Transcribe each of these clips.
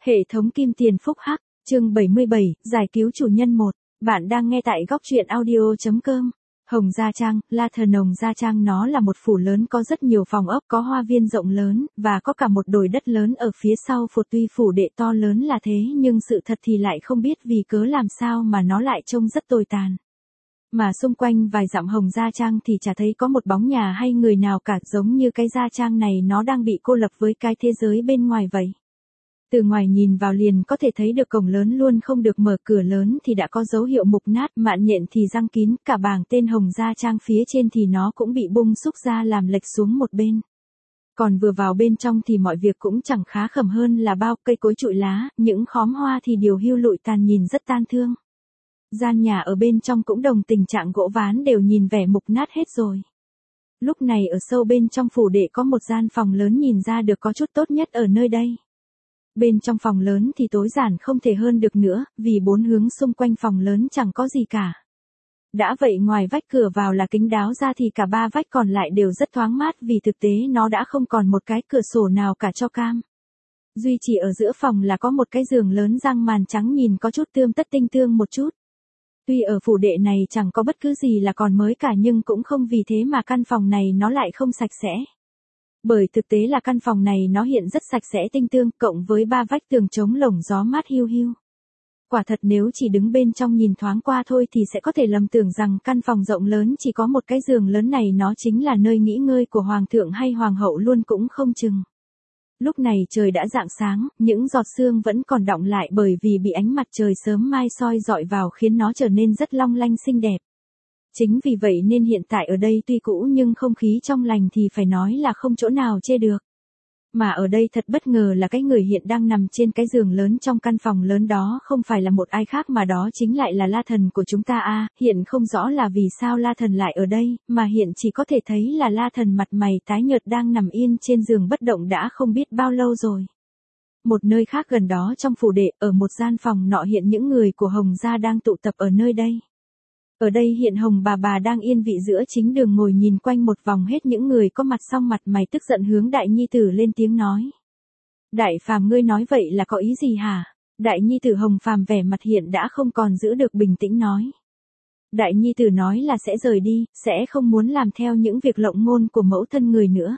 Hệ thống kim tiền phúc hắc, chương 77, giải cứu chủ nhân 1. Bạn đang nghe tại góc truyện audio.com. Hồng Gia Trang, La Thần Hồng Gia Trang nó là một phủ lớn có rất nhiều phòng ốc, có hoa viên rộng lớn, và có cả một đồi đất lớn ở phía sau phủ. Tuy phủ đệ to lớn là thế nhưng sự thật thì lại không biết vì cớ làm sao mà nó lại trông rất tồi tàn. Mà xung quanh vài dặm Hồng Gia Trang thì chả thấy có một bóng nhà hay người nào cả, giống như cái Gia Trang này nó đang bị cô lập với cái thế giới bên ngoài vậy. Từ ngoài nhìn vào liền có thể thấy được cổng lớn luôn không được mở, cửa lớn thì đã có dấu hiệu mục nát, mạn nhện thì răng kín, cả bảng tên Hồng Gia Trang phía trên thì nó cũng bị bung xúc ra làm lệch xuống một bên. Còn vừa vào bên trong thì mọi việc cũng chẳng khá khẩm hơn là bao, cây cối trụi lá, những khóm hoa thì điều hưu lụi tàn nhìn rất tan thương. Gian nhà ở bên trong cũng đồng tình trạng gỗ ván đều nhìn vẻ mục nát hết rồi. Lúc này ở sâu bên trong phủ đệ có một gian phòng lớn nhìn ra được có chút tốt nhất ở nơi đây. Bên trong phòng lớn thì tối giản không thể hơn được nữa, vì bốn hướng xung quanh phòng lớn chẳng có gì cả. Đã vậy ngoài vách cửa vào là kính đáo ra thì cả ba vách còn lại đều rất thoáng mát, vì thực tế nó đã không còn một cái cửa sổ nào cả cho cam. Duy chỉ ở giữa phòng là có một cái giường lớn răng màn trắng nhìn có chút tươm tất tinh tương một chút. Tuy ở phủ đệ này chẳng có bất cứ gì là còn mới cả nhưng cũng không vì thế mà căn phòng này nó lại không sạch sẽ. Bởi thực tế là căn phòng này nó hiện rất sạch sẽ tinh tương, cộng với ba vách tường chống lồng gió mát hiu hiu. Quả thật nếu chỉ đứng bên trong nhìn thoáng qua thôi thì sẽ có thể lầm tưởng rằng căn phòng rộng lớn chỉ có một cái giường lớn này nó chính là nơi nghỉ ngơi của hoàng thượng hay hoàng hậu luôn cũng không chừng. Lúc này trời đã rạng sáng, những giọt sương vẫn còn đọng lại bởi vì bị ánh mặt trời sớm mai soi rọi vào khiến nó trở nên rất long lanh xinh đẹp. Chính vì vậy nên hiện tại ở đây tuy cũ nhưng không khí trong lành thì phải nói là không chỗ nào chê được. Mà ở đây thật bất ngờ là cái người hiện đang nằm trên cái giường lớn trong căn phòng lớn đó không phải là một ai khác mà đó chính lại là La Thần của chúng ta a. Hiện không rõ là vì sao La Thần lại ở đây, mà hiện chỉ có thể thấy là La Thần mặt mày tái nhợt đang nằm yên trên giường bất động đã không biết bao lâu rồi. Một nơi khác gần đó trong phủ đệ, ở một gian phòng nọ hiện những người của Hồng Gia đang tụ tập ở nơi đây. Ở đây hiện Hồng bà đang yên vị giữa chính đường ngồi nhìn quanh một vòng hết những người có mặt, xong mặt mày tức giận hướng đại nhi tử lên tiếng nói. Đại phàm, ngươi nói vậy là có ý gì hả? Đại nhi tử Hồng Phàm vẻ mặt hiện đã không còn giữ được bình tĩnh nói. Đại nhi tử nói là sẽ rời đi, sẽ không muốn làm theo những việc lộng ngôn của mẫu thân người nữa.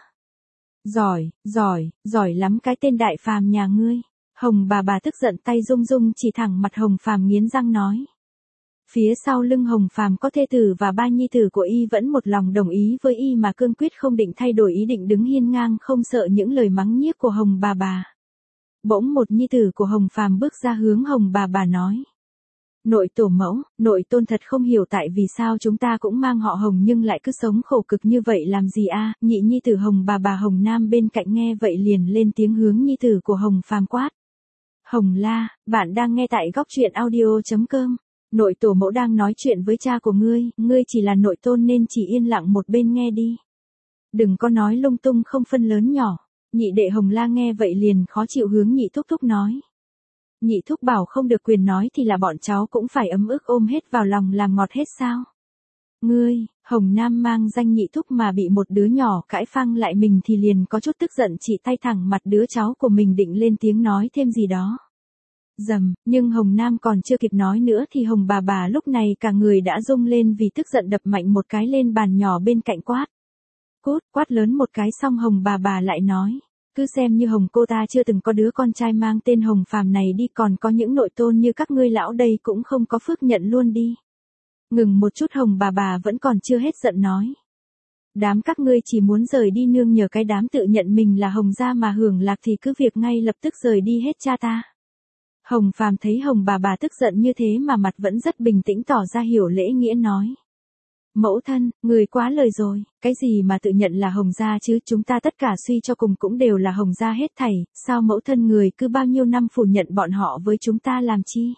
Giỏi lắm cái tên đại phàm nhà ngươi. Hồng bà tức giận tay rung rung chỉ thẳng mặt Hồng Phàm nghiến răng nói. Phía sau lưng Hồng Phàm có thê tử và ba nhi tử của y vẫn một lòng đồng ý với y mà cương quyết không định thay đổi ý định đứng hiên ngang không sợ những lời mắng nhiếc của Hồng bà. Bỗng một nhi tử của Hồng Phàm bước ra hướng Hồng bà nói. Nội tổ mẫu, nội tôn thật không hiểu tại vì sao chúng ta cũng mang họ Hồng nhưng lại cứ sống khổ cực như vậy làm gì a? Nhị nhi tử Hồng bà Hồng Nam bên cạnh nghe vậy liền lên tiếng hướng nhi tử của Hồng Phàm quát. Hồng La, bạn đang nghe tại góc truyện audio.com. Nội tổ mẫu đang nói chuyện với cha của ngươi chỉ là nội tôn nên chỉ yên lặng một bên nghe đi. Đừng có nói lung tung không phân lớn nhỏ. Nhị đệ Hồng La nghe vậy liền khó chịu hướng nhị thúc thúc nói. Nhị thúc bảo không được quyền nói thì là bọn cháu cũng phải ấm ức ôm hết vào lòng làm ngọt hết sao? Ngươi, Hồng Nam mang danh nhị thúc mà bị một đứa nhỏ cãi phang lại mình thì liền có chút tức giận chỉ tay thẳng mặt đứa cháu của mình định lên tiếng nói thêm gì đó. Dầm, nhưng Hồng Nam còn chưa kịp nói nữa thì Hồng bà lúc này cả người đã rung lên vì tức giận đập mạnh một cái lên bàn nhỏ bên cạnh quát. Quát lớn một cái xong Hồng bà lại nói. Cứ xem như Hồng cô ta chưa từng có đứa con trai mang tên Hồng Phàm này đi, còn có những nội tôn như các ngươi lão đây cũng không có phước nhận luôn đi. Ngừng một chút Hồng bà vẫn còn chưa hết giận nói. Đám các ngươi chỉ muốn rời đi nương nhờ cái đám tự nhận mình là Hồng gia mà hưởng lạc thì cứ việc ngay lập tức rời đi hết cha ta. Hồng Phàm thấy Hồng bà tức giận như thế mà mặt vẫn rất bình tĩnh tỏ ra hiểu lễ nghĩa nói. Mẫu thân, người quá lời rồi, cái gì mà tự nhận là Hồng gia chứ, chúng ta tất cả suy cho cùng cũng đều là Hồng gia hết thảy, sao mẫu thân người cứ bao nhiêu năm phủ nhận bọn họ với chúng ta làm chi?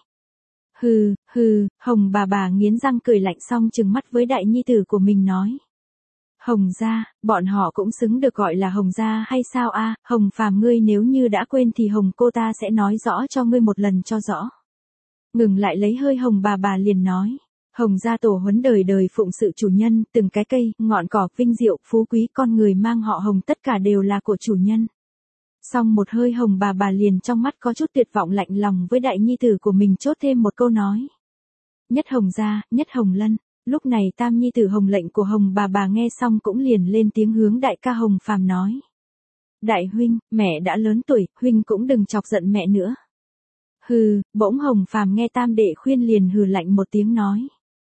Hừ, Hồng bà nghiến răng cười lạnh xong trừng mắt với đại nhi tử của mình nói. Hồng gia, bọn họ cũng xứng được gọi là Hồng gia hay sao a? Hồng Phàm ngươi nếu như đã quên thì Hồng cô ta sẽ nói rõ cho ngươi một lần cho rõ. Ngừng lại lấy hơi Hồng bà liền nói. Hồng gia tổ huấn đời đời phụng sự chủ nhân, từng cái cây, ngọn cỏ, vinh diệu, phú quý con người mang họ Hồng tất cả đều là của chủ nhân. Xong một hơi Hồng bà liền trong mắt có chút tuyệt vọng lạnh lòng với đại nhi tử của mình chốt thêm một câu nói. Nhất Hồng gia, nhất Hồng lân. Lúc này tam nhi tử Hồng lệnh của Hồng bà nghe xong cũng liền lên tiếng hướng đại ca Hồng Phàm nói. Đại huynh, mẹ đã lớn tuổi, huynh cũng đừng chọc giận mẹ nữa. Hừ, bỗng Hồng Phàm nghe tam đệ khuyên liền hừ lạnh một tiếng nói.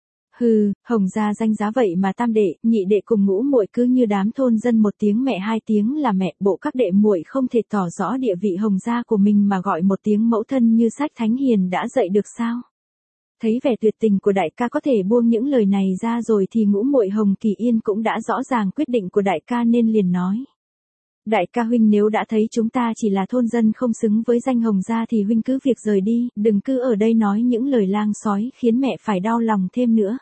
Hừ, Hồng gia danh giá vậy mà tam đệ, nhị đệ cùng ngũ muội cứ như đám thôn dân một tiếng mẹ hai tiếng là mẹ, bộ các đệ muội không thể tỏ rõ địa vị Hồng gia của mình mà gọi một tiếng mẫu thân như sách thánh hiền đã dạy được sao? Thấy vẻ tuyệt tình của đại ca có thể buông những lời này ra rồi thì ngũ muội Hồng Kỳ Yên cũng đã rõ ràng quyết định của đại ca nên liền nói. Đại ca huynh nếu đã thấy chúng ta chỉ là thôn dân không xứng với danh Hồng gia thì huynh cứ việc rời đi, đừng cứ ở đây nói những lời lang sói khiến mẹ phải đau lòng thêm nữa.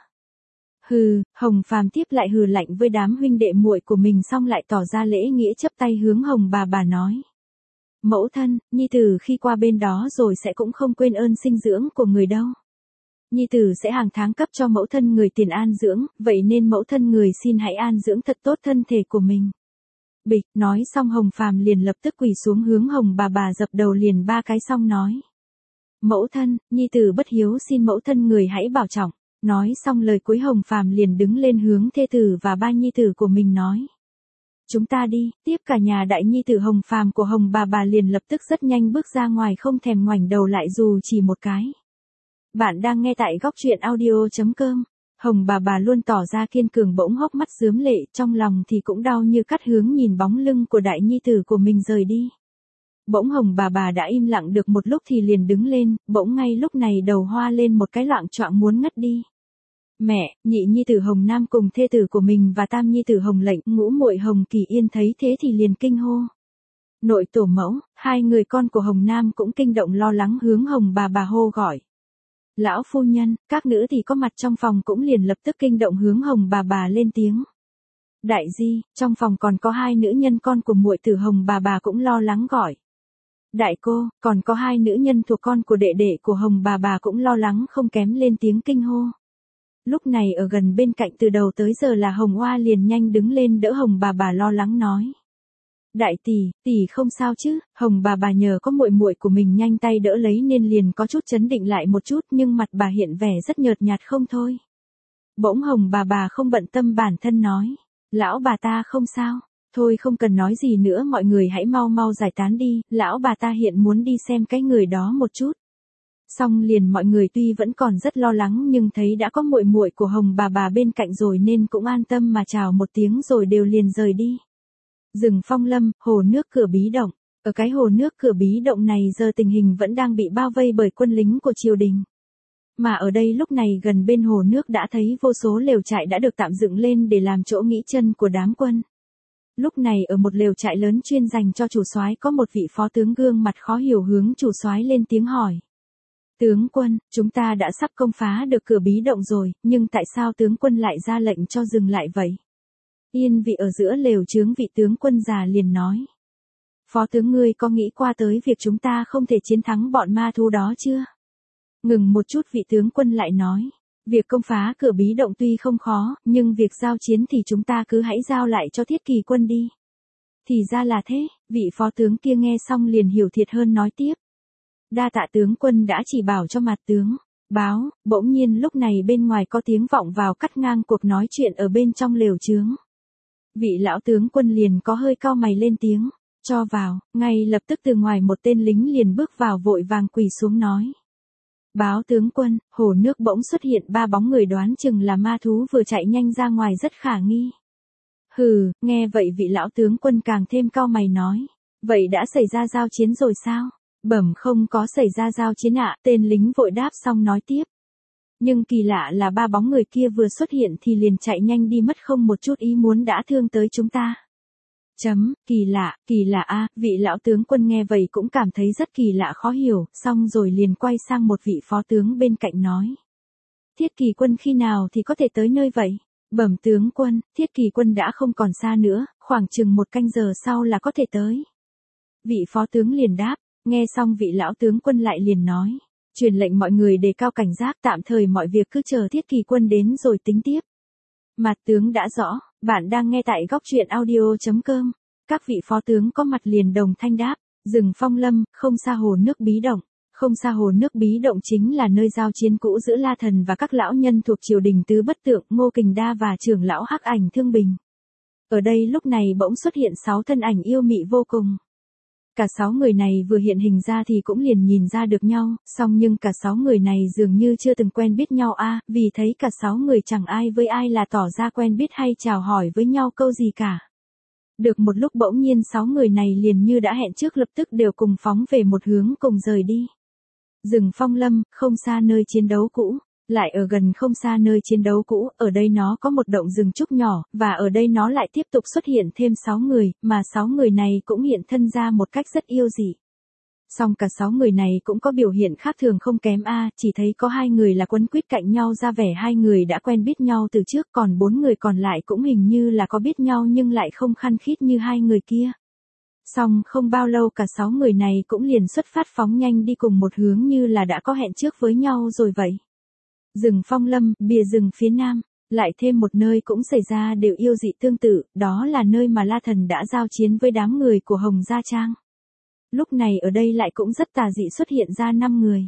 Hừ, Hồng Phàm tiếp lại hừ lạnh với đám huynh đệ muội của mình xong lại tỏ ra lễ nghĩa chấp tay hướng Hồng bà nói. Mẫu thân, nhi tử khi qua bên đó rồi sẽ cũng không quên ơn sinh dưỡng của người đâu. Nhi tử sẽ hàng tháng cấp cho mẫu thân người tiền an dưỡng, vậy nên mẫu thân người xin hãy an dưỡng thật tốt thân thể của mình. Bịch, nói xong Hồng Phàm liền lập tức quỳ xuống hướng Hồng bà dập đầu liền ba cái xong nói. Mẫu thân, nhi tử bất hiếu xin mẫu thân người hãy bảo trọng. Nói xong lời cuối Hồng Phàm liền đứng lên hướng thê tử và ba nhi tử của mình nói. Chúng ta đi, tiếp cả nhà đại nhi tử Hồng Phàm của Hồng bà liền lập tức rất nhanh bước ra ngoài không thèm ngoảnh đầu lại dù chỉ một cái. Bạn đang nghe tại góc truyện audio.com. Hồng bà luôn tỏ ra kiên cường bỗng hốc mắt rướm lệ trong lòng thì cũng đau như cắt hướng nhìn bóng lưng của đại nhi tử của mình rời đi. Bỗng Hồng bà đã im lặng được một lúc thì liền đứng lên, bỗng ngay lúc này đầu hoa lên một cái loạng choạng muốn ngất đi. Mẹ, nhị nhi tử Hồng Nam cùng thê tử của mình và tam nhi tử Hồng Lệnh, ngũ muội Hồng Kỳ Yên thấy thế thì liền kinh hô. Nội tổ mẫu, hai người con của Hồng Nam cũng kinh động lo lắng hướng Hồng bà hô gọi. Lão phu nhân, các nữ thì có mặt trong phòng cũng liền lập tức kinh động hướng Hồng bà lên tiếng. Đại di, trong phòng còn có hai nữ nhân con của muội tử Hồng bà cũng lo lắng gọi. Đại cô, còn có hai nữ nhân thuộc con của đệ đệ của Hồng bà cũng lo lắng không kém lên tiếng kinh hô. Lúc này ở gần bên cạnh từ đầu tới giờ là Hồng Oa liền nhanh đứng lên đỡ Hồng bà lo lắng nói. Đại tỷ không sao chứ? Hồng bà nhờ có muội muội của mình nhanh tay đỡ lấy nên liền có chút chấn định lại một chút nhưng mặt bà hiện vẻ rất nhợt nhạt không thôi. Bỗng Hồng bà không bận tâm bản thân nói. Lão bà ta không sao. Thôi không cần nói gì nữa mọi người hãy mau giải tán đi, lão bà ta hiện muốn đi xem cái người đó một chút. Xong liền mọi người tuy vẫn còn rất lo lắng nhưng thấy đã có muội muội của Hồng bà bên cạnh rồi nên cũng an tâm mà chào một tiếng rồi đều liền rời đi. Rừng Phong Lâm, hồ nước Cửa Bí Động. Ở cái hồ nước Cửa Bí Động này giờ tình hình vẫn đang bị bao vây bởi quân lính của triều đình. Mà ở đây lúc này gần bên hồ nước đã thấy vô số lều trại đã được tạm dựng lên để làm chỗ nghỉ chân của đám quân. Lúc này ở một lều trại lớn chuyên dành cho chủ soái có một vị phó tướng gương mặt khó hiểu hướng chủ soái lên tiếng hỏi. Tướng quân, chúng ta đã sắp công phá được Cửa Bí Động rồi, nhưng tại sao tướng quân lại ra lệnh cho dừng lại vậy? Yên vị ở giữa lều chướng vị tướng quân già liền nói. Phó tướng ngươi có nghĩ qua tới việc chúng ta không thể chiến thắng bọn ma thú đó chưa? Ngừng một chút vị tướng quân lại nói. Việc công phá Cửa Bí Động tuy không khó, nhưng việc giao chiến thì chúng ta cứ hãy giao lại cho Thiết Kỳ quân đi. Thì ra là thế, vị phó tướng kia nghe xong liền hiểu thiệt hơn nói tiếp. Đa tạ tướng quân đã chỉ bảo cho mặt tướng. Báo, bỗng nhiên lúc này bên ngoài có tiếng vọng vào cắt ngang cuộc nói chuyện ở bên trong lều chướng. Vị lão tướng quân liền có hơi cau mày lên tiếng, cho vào, ngay lập tức từ ngoài một tên lính liền bước vào vội vàng quỳ xuống nói. Báo tướng quân, hồ nước bỗng xuất hiện ba bóng người đoán chừng là ma thú vừa chạy nhanh ra ngoài rất khả nghi. Hừ, nghe vậy vị lão tướng quân càng thêm cau mày nói. Vậy đã xảy ra giao chiến rồi sao? Bẩm không có xảy ra giao chiến ạ, tên lính vội đáp xong nói tiếp. Nhưng kỳ lạ là ba bóng người kia vừa xuất hiện thì liền chạy nhanh đi mất không một chút ý muốn đã thương tới chúng ta. Kỳ lạ a, vị lão tướng quân nghe vậy cũng cảm thấy rất kỳ lạ khó hiểu, xong rồi liền quay sang một vị phó tướng bên cạnh nói. Thiết Kỳ quân khi nào thì có thể tới nơi vậy? Bẩm tướng quân, Thiết Kỳ quân đã không còn xa nữa, khoảng chừng 1 canh giờ sau là có thể tới. Vị phó tướng liền đáp, nghe xong vị lão tướng quân lại liền nói. Truyền lệnh mọi người đề cao cảnh giác tạm thời mọi việc cứ chờ Thiết Kỳ quân đến rồi tính tiếp. Mặt tướng đã rõ, bạn đang nghe tại góc truyện audio.com. Các vị phó tướng có mặt liền đồng thanh đáp, rừng Phong Lâm, không xa hồ nước Bí Động. Không xa hồ nước Bí Động chính là nơi giao chiến cũ giữa La Thần và các lão nhân thuộc triều đình Tứ Bất Tượng, Ngô Kình Đa và trưởng lão Hắc Ảnh Thương Bình. Ở đây lúc này bỗng xuất hiện 6 thân ảnh yêu mị vô cùng. Cả 6 người này vừa hiện hình ra thì cũng liền nhìn ra được nhau, song nhưng cả 6 người này dường như chưa từng quen biết nhau vì thấy cả 6 người chẳng ai với ai là tỏ ra quen biết hay chào hỏi với nhau câu gì cả. Được một lúc bỗng nhiên 6 người này liền như đã hẹn trước lập tức đều cùng phóng về một hướng cùng rời đi. Rừng Phong Lâm, không xa nơi chiến đấu cũ. Lại ở gần không xa nơi chiến đấu cũ, ở đây nó có một động rừng trúc nhỏ, và ở đây nó lại tiếp tục xuất hiện thêm 6 người, mà 6 người này cũng hiện thân ra một cách rất yêu dị. Song cả 6 người này cũng có biểu hiện khác thường không kém chỉ thấy có 2 người là quấn quýt cạnh nhau ra vẻ 2 người đã quen biết nhau từ trước, còn 4 người còn lại cũng hình như là có biết nhau nhưng lại không khăng khít như 2 người kia. Song không bao lâu cả 6 người này cũng liền xuất phát phóng nhanh đi cùng một hướng như là đã có hẹn trước với nhau rồi vậy. Rừng Phong Lâm, bìa rừng phía nam, lại thêm một nơi cũng xảy ra đều yêu dị tương tự, đó là nơi mà La Thần đã giao chiến với đám người của Hồng Gia Trang. Lúc này ở đây lại cũng rất tà dị xuất hiện ra 5 người.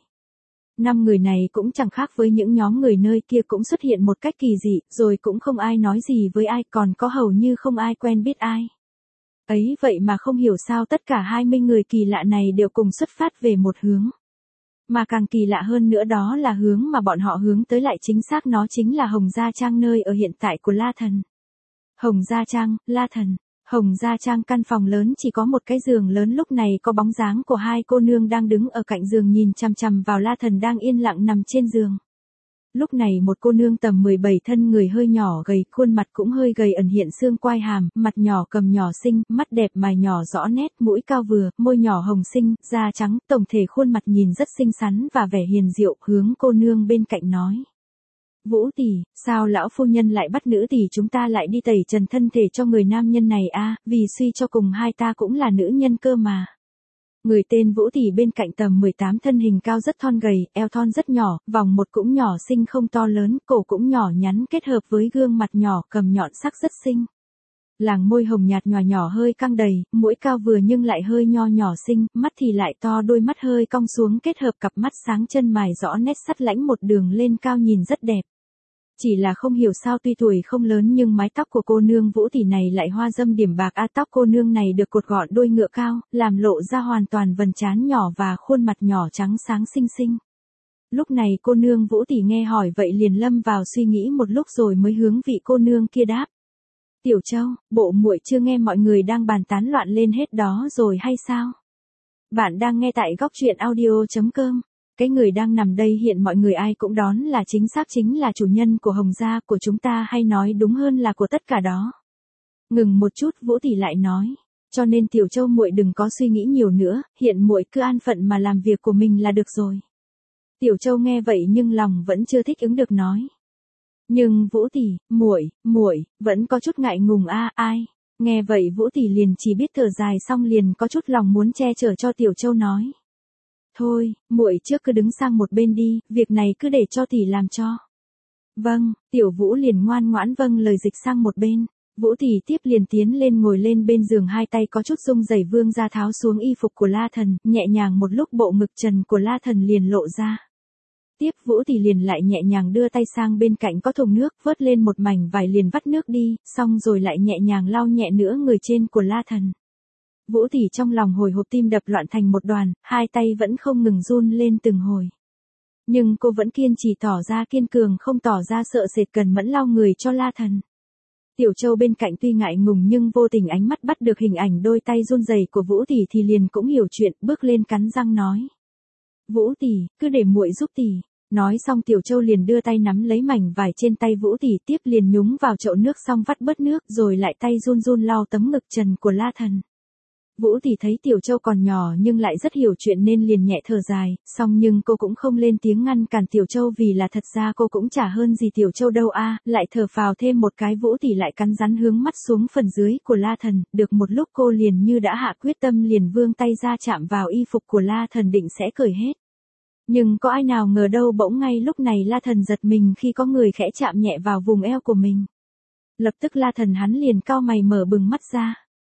5 người này cũng chẳng khác với những nhóm người nơi kia cũng xuất hiện một cách kỳ dị, rồi cũng không ai nói gì với ai, còn có hầu như không ai quen biết ai. Ấy vậy mà không hiểu sao tất cả 20 người kỳ lạ này đều cùng xuất phát về một hướng. Mà càng kỳ lạ hơn nữa đó là hướng mà bọn họ hướng tới lại chính xác nó chính là Hồng Gia Trang nơi ở hiện tại của La Thần. Hồng Gia Trang, La Thần. Hồng Gia Trang căn phòng lớn chỉ có một cái giường lớn lúc này có bóng dáng của 2 cô nương đang đứng ở cạnh giường nhìn chằm chằm vào La Thần đang yên lặng nằm trên giường. Lúc này một cô nương tầm 17 thân người hơi nhỏ gầy, khuôn mặt cũng hơi gầy ẩn hiện xương quai hàm, mặt nhỏ cầm nhỏ xinh, mắt đẹp mày nhỏ rõ nét, mũi cao vừa, môi nhỏ hồng xinh, da trắng, tổng thể khuôn mặt nhìn rất xinh xắn và vẻ hiền diệu, hướng cô nương bên cạnh nói. Vũ tỷ, sao lão phu nhân lại bắt nữ tỷ chúng ta lại đi tẩy trần thân thể cho người nam nhân này vì suy cho cùng hai ta cũng là nữ nhân cơ mà. Người tên Vũ tỷ bên cạnh tầm 18 thân hình cao rất thon gầy, eo thon rất nhỏ, vòng một cũng nhỏ xinh không to lớn, cổ cũng nhỏ nhắn kết hợp với gương mặt nhỏ cầm nhọn sắc rất xinh. Làng môi hồng nhạt nhỏ nhỏ hơi căng đầy, mũi cao vừa nhưng lại hơi nho nhỏ xinh, mắt thì lại to đôi mắt hơi cong xuống kết hợp cặp mắt sáng chân mày rõ nét sắt lãnh một đường lên cao nhìn rất đẹp. Chỉ là không hiểu sao tuy tuổi không lớn nhưng mái tóc của cô nương Vũ tỷ này lại hoa dâm điểm bạc tóc cô nương này được cột gọn đuôi ngựa cao, làm lộ ra hoàn toàn vầng trán nhỏ và khuôn mặt nhỏ trắng sáng xinh xinh. Lúc này cô nương Vũ tỷ nghe hỏi vậy liền lâm vào suy nghĩ một lúc rồi mới hướng vị cô nương kia đáp. Tiểu Châu, bộ muội chưa nghe mọi người đang bàn tán loạn lên hết đó rồi hay sao? Bạn đang nghe tại góc truyện audio.com. Cái người đang nằm đây hiện mọi người ai cũng đón là chính xác chính là chủ nhân của Hồng gia của chúng ta hay nói đúng hơn là của tất cả đó. Ngừng một chút Vũ tỷ lại nói, cho nên Tiểu Châu muội đừng có suy nghĩ nhiều nữa, hiện muội cứ an phận mà làm việc của mình là được rồi. Tiểu Châu nghe vậy nhưng lòng vẫn chưa thích ứng được nói. Nhưng Vũ tỷ, muội vẫn có chút ngại ngùng ai. Nghe vậy Vũ tỷ liền chỉ biết thở dài xong liền có chút lòng muốn che chở cho Tiểu Châu nói. Thôi, muội trước cứ đứng sang một bên đi, việc này cứ để cho tỷ làm cho. Vâng, Tiểu Vũ liền ngoan ngoãn vâng lời dịch sang một bên. Vũ tỷ tiếp liền tiến lên ngồi lên bên giường hai tay có chút rung rẩy vương ra tháo xuống y phục của La Thần, nhẹ nhàng một lúc bộ ngực trần của La Thần liền lộ ra. Tiếp Vũ tỷ liền lại nhẹ nhàng đưa tay sang bên cạnh có thùng nước vớt lên một mảnh vải liền vắt nước đi, xong rồi lại nhẹ nhàng lau nhẹ nữa người trên của La Thần. Vũ tỷ trong lòng hồi hộp tim đập loạn thành một đoàn, hai tay vẫn không ngừng run lên từng hồi. Nhưng cô vẫn kiên trì tỏ ra kiên cường không tỏ ra sợ sệt cần mẫn lau người cho La Thần. Tiểu Châu bên cạnh tuy ngại ngùng nhưng vô tình ánh mắt bắt được hình ảnh đôi tay run rẩy của Vũ tỷ thì liền cũng hiểu chuyện, bước lên cắn răng nói. Vũ tỷ, cứ để muội giúp tỷ. Nói xong Tiểu Châu liền đưa tay nắm lấy mảnh vải trên tay Vũ tỷ tiếp liền nhúng vào chậu nước xong vắt bớt nước rồi lại tay run run lau tấm ngực trần của La Thần. Vũ tỷ thấy Tiểu Châu còn nhỏ nhưng lại rất hiểu chuyện nên liền nhẹ thở dài, song nhưng cô cũng không lên tiếng ngăn cản Tiểu Châu vì là thật ra cô cũng chả hơn gì Tiểu Châu đâu lại thở phào thêm một cái Vũ tỷ lại cắn rắn hướng mắt xuống phần dưới của La Thần, được một lúc cô liền như đã hạ quyết tâm liền vươn tay ra chạm vào y phục của La Thần định sẽ cởi hết. Nhưng có ai nào ngờ đâu bỗng ngay lúc này La Thần giật mình khi có người khẽ chạm nhẹ vào vùng eo của mình. Lập tức La Thần hắn liền cau mày mở bừng mắt ra.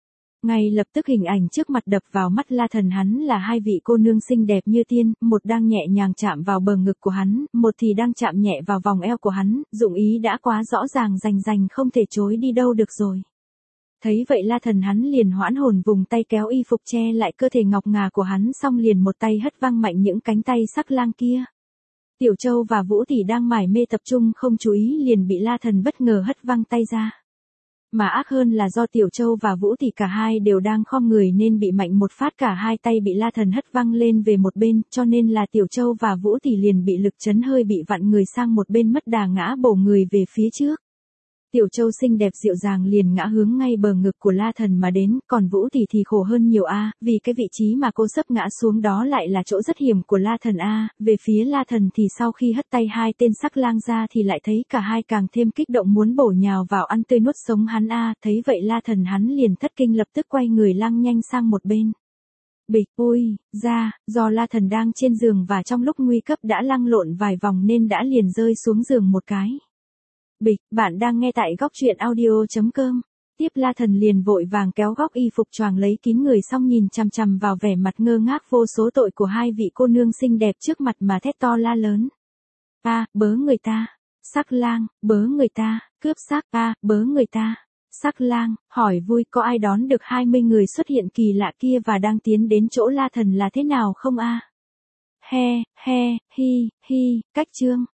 Ngay lập tức hình ảnh trước mặt đập vào mắt La Thần hắn là hai vị cô nương xinh đẹp như tiên, một đang nhẹ nhàng chạm vào bờ ngực của hắn, một thì đang chạm nhẹ vào vòng eo của hắn, dụng ý đã quá rõ ràng rành rành không thể chối đi đâu được rồi. Thấy vậy La Thần hắn liền hoãn hồn vùng tay kéo y phục che lại cơ thể ngọc ngà của hắn, xong liền một tay hất văng mạnh những cánh tay sắc lang kia. Tiểu Châu và Vũ Tỷ đang mải mê tập trung không chú ý liền bị La Thần bất ngờ hất văng tay ra. Mà ác hơn là do Tiểu Châu và Vũ Tỷ cả hai đều đang khom người nên bị mạnh một phát cả hai tay bị La Thần hất văng lên về một bên, cho nên là Tiểu Châu và Vũ Tỷ liền bị lực chấn hơi bị vặn người sang một bên mất đà ngã bổ người về phía trước. Tiểu Châu xinh đẹp dịu dàng liền ngã hướng ngay bờ ngực của La Thần mà đến, còn Vũ Tỷ thì khổ hơn nhiều vì cái vị trí mà cô sắp ngã xuống đó lại là chỗ rất hiểm của La Thần về phía La Thần thì sau khi hất tay hai tên sắc lang ra thì lại thấy cả hai càng thêm kích động muốn bổ nhào vào ăn tươi nuốt sống hắn thấy vậy La Thần hắn liền thất kinh lập tức quay người lăng nhanh sang một bên. Bịch, ôi, do La Thần đang trên giường và trong lúc nguy cấp đã lăn lộn vài vòng nên đã liền rơi xuống giường một cái. Bịch, bạn đang nghe tại góc truyện audio.com. Tiếp La Thần liền vội vàng kéo góc y phục choàng lấy kín người xong nhìn chằm chằm vào vẻ mặt ngơ ngác vô số tội của hai vị cô nương xinh đẹp trước mặt mà thét to la lớn. Bớ người ta, sắc lang, bớ người ta, cướp xác, bớ người ta, sắc lang, hỏi vui có ai đón được 20 người xuất hiện kỳ lạ kia và đang tiến đến chỗ La Thần là thế nào không He, hi, cách chương.